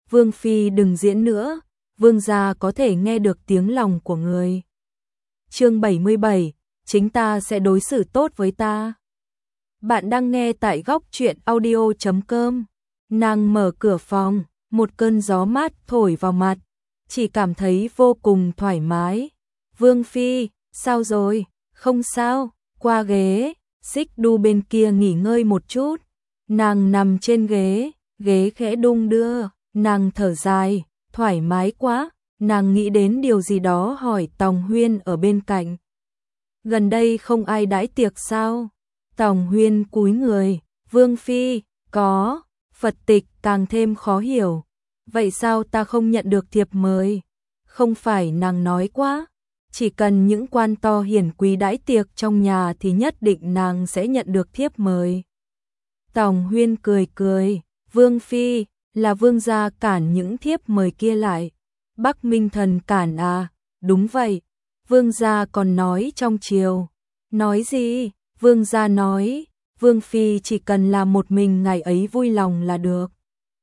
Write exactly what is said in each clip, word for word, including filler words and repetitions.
Vương phi đừng diễn nữa, vương gia có thể nghe được tiếng lòng của người. Chương bảy mươi bảy, chính ta sẽ đối xử tốt với ta. Bạn đang nghe tại góc truyện audio chấm com. Nàng mở cửa phòng, một cơn gió mát thổi vào mặt, chỉ cảm thấy vô cùng thoải mái. Vương phi, sao rồi? Không sao, qua ghế, xích đu bên kia nghỉ ngơi một chút. Nàng nằm trên ghế, ghế khẽ đung đưa, nàng thở dài, thoải mái quá. Nàng nghĩ đến điều gì đó hỏi Tòng Huyên ở bên cạnh. Gần đây không ai đãi tiệc sao? Tòng Huyên cúi người, Vương phi, có. Phật Tịch càng thêm khó hiểu. Vậy sao ta không nhận được thiệp mời? Không phải nàng nói quá, chỉ cần những quan to hiển quý đãi tiệc trong nhà thì nhất định nàng sẽ nhận được thiếp mời. Tòng Huyên cười cười, Vương phi, là vương gia cản những thiếp mời kia lại. Bắc Minh Thần cản à? Đúng vậy, vương gia còn nói trong triều. Nói gì? Vương gia nói, Vương phi chỉ cần là một mình ngày ấy vui lòng là được.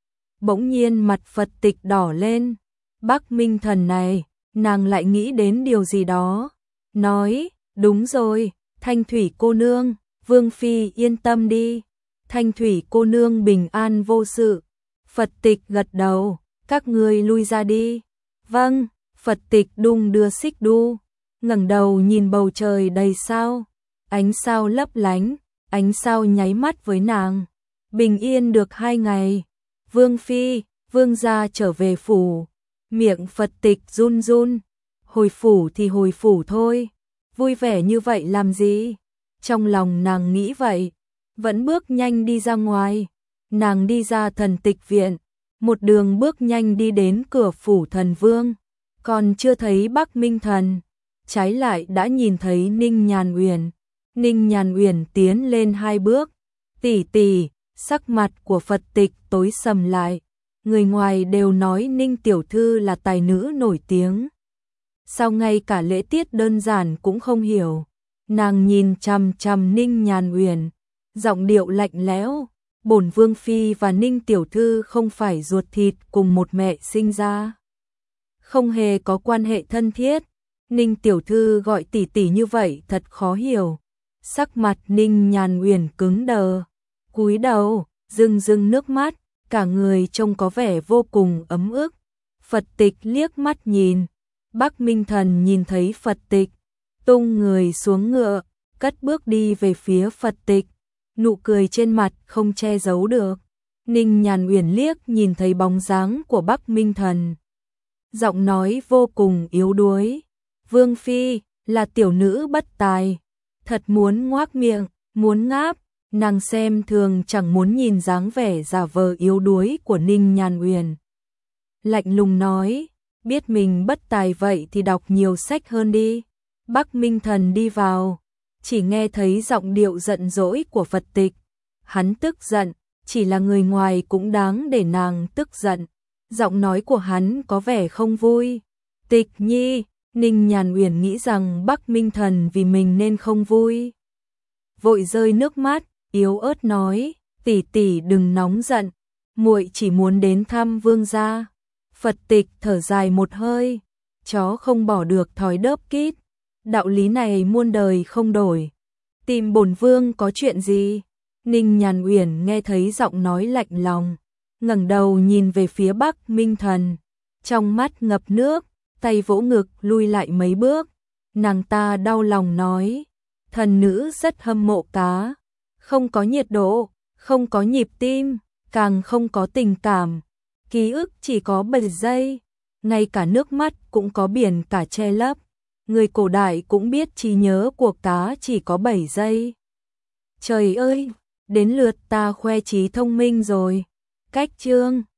Bỗng nhiên mặt Phật Tịch đỏ lên. Bắc Minh Thần này, nàng lại nghĩ đến điều gì đó. Nói, đúng rồi, Thanh Thủy cô nương, Vương phi yên tâm đi. Thanh Thủy cô nương bình an vô sự. Phật Tịch gật đầu, các ngươi lui ra đi. Vâng, Phật Tịch đung đưa xích đu, ngẩng đầu nhìn bầu trời đầy sao, ánh sao lấp lánh, ánh sao nháy mắt với nàng. Bình yên được hai ngày, Vương phi, vương gia trở về phủ. Miệng Phật Tịch run run, hồi phủ thì hồi phủ thôi, vui vẻ như vậy làm gì? Trong lòng nàng nghĩ vậy, vẫn bước nhanh đi ra ngoài. Nàng đi ra thần tịch viện, một đường bước nhanh đi đến cửa phủ thần vương, còn chưa thấy Bắc Minh Thần, trái lại đã nhìn thấy Ninh Nhàn Uyển. Ninh Nhàn Uyển tiến lên hai bước, tỷ tỷ, sắc mặt của Phật Tịch tối sầm lại, người ngoài đều nói Ninh tiểu thư là tài nữ nổi tiếng. Sao ngay cả lễ tiết đơn giản cũng không hiểu? Nàng nhìn chằm chằm Ninh Nhàn Uyển, giọng điệu lạnh lẽo. Bổn Vương phi và Ninh tiểu thư không phải ruột thịt cùng một mẹ sinh ra, không hề có quan hệ thân thiết. Ninh tiểu thư gọi tỷ tỷ như vậy thật khó hiểu. Sắc mặt Ninh Nhàn Uyển cứng đờ, cúi đầu, rưng rưng nước mắt, cả người trông có vẻ vô cùng ấm ức. Phật Tịch liếc mắt nhìn, Bắc Minh Thần nhìn thấy Phật Tịch, tung người xuống ngựa, cất bước đi về phía Phật Tịch. Nụ cười trên mặt không che giấu được. Ninh Nhàn Uyển liếc nhìn thấy bóng dáng của Bắc Minh Thần, giọng nói vô cùng yếu đuối, Vương phi, là tiểu nữ bất tài, thật muốn ngoác miệng, muốn ngáp. Nàng xem thường chẳng muốn nhìn dáng vẻ giả vờ yếu đuối của Ninh Nhàn Uyển. Lạnh lùng nói, biết mình bất tài vậy thì đọc nhiều sách hơn đi. Bắc Minh Thần đi vào, chỉ nghe thấy giọng điệu giận dỗi của Phật Tịch. Hắn tức giận, chỉ là người ngoài cũng đáng để nàng tức giận. Giọng nói của hắn có vẻ không vui. Tịch nhi, Ninh Nhàn Uyển nghĩ rằng Bắc Minh Thần vì mình nên không vui. Vội rơi nước mắt, yếu ớt nói, tỷ tỷ đừng nóng giận, muội chỉ muốn đến thăm vương gia. Phật Tịch thở dài một hơi, chó không bỏ được thói đớp kít. Đạo lý này muôn đời không đổi. Tìm bổn vương có chuyện gì? Ninh Nhàn Uyển nghe thấy giọng nói lạnh lòng, ngẩng đầu nhìn về phía Bắc Minh Thần, trong mắt ngập nước, tay vỗ ngực lui lại mấy bước. Nàng ta đau lòng nói, thần nữ rất hâm mộ cá, không có nhiệt độ, không có nhịp tim, càng không có tình cảm, ký ức chỉ có bảy giây, ngay cả nước mắt cũng có biển cả che lấp. Người cổ đại cũng biết trí nhớ của cá chỉ có bảy giây. Trời ơi, đến lượt ta khoe trí thông minh rồi. Cách chương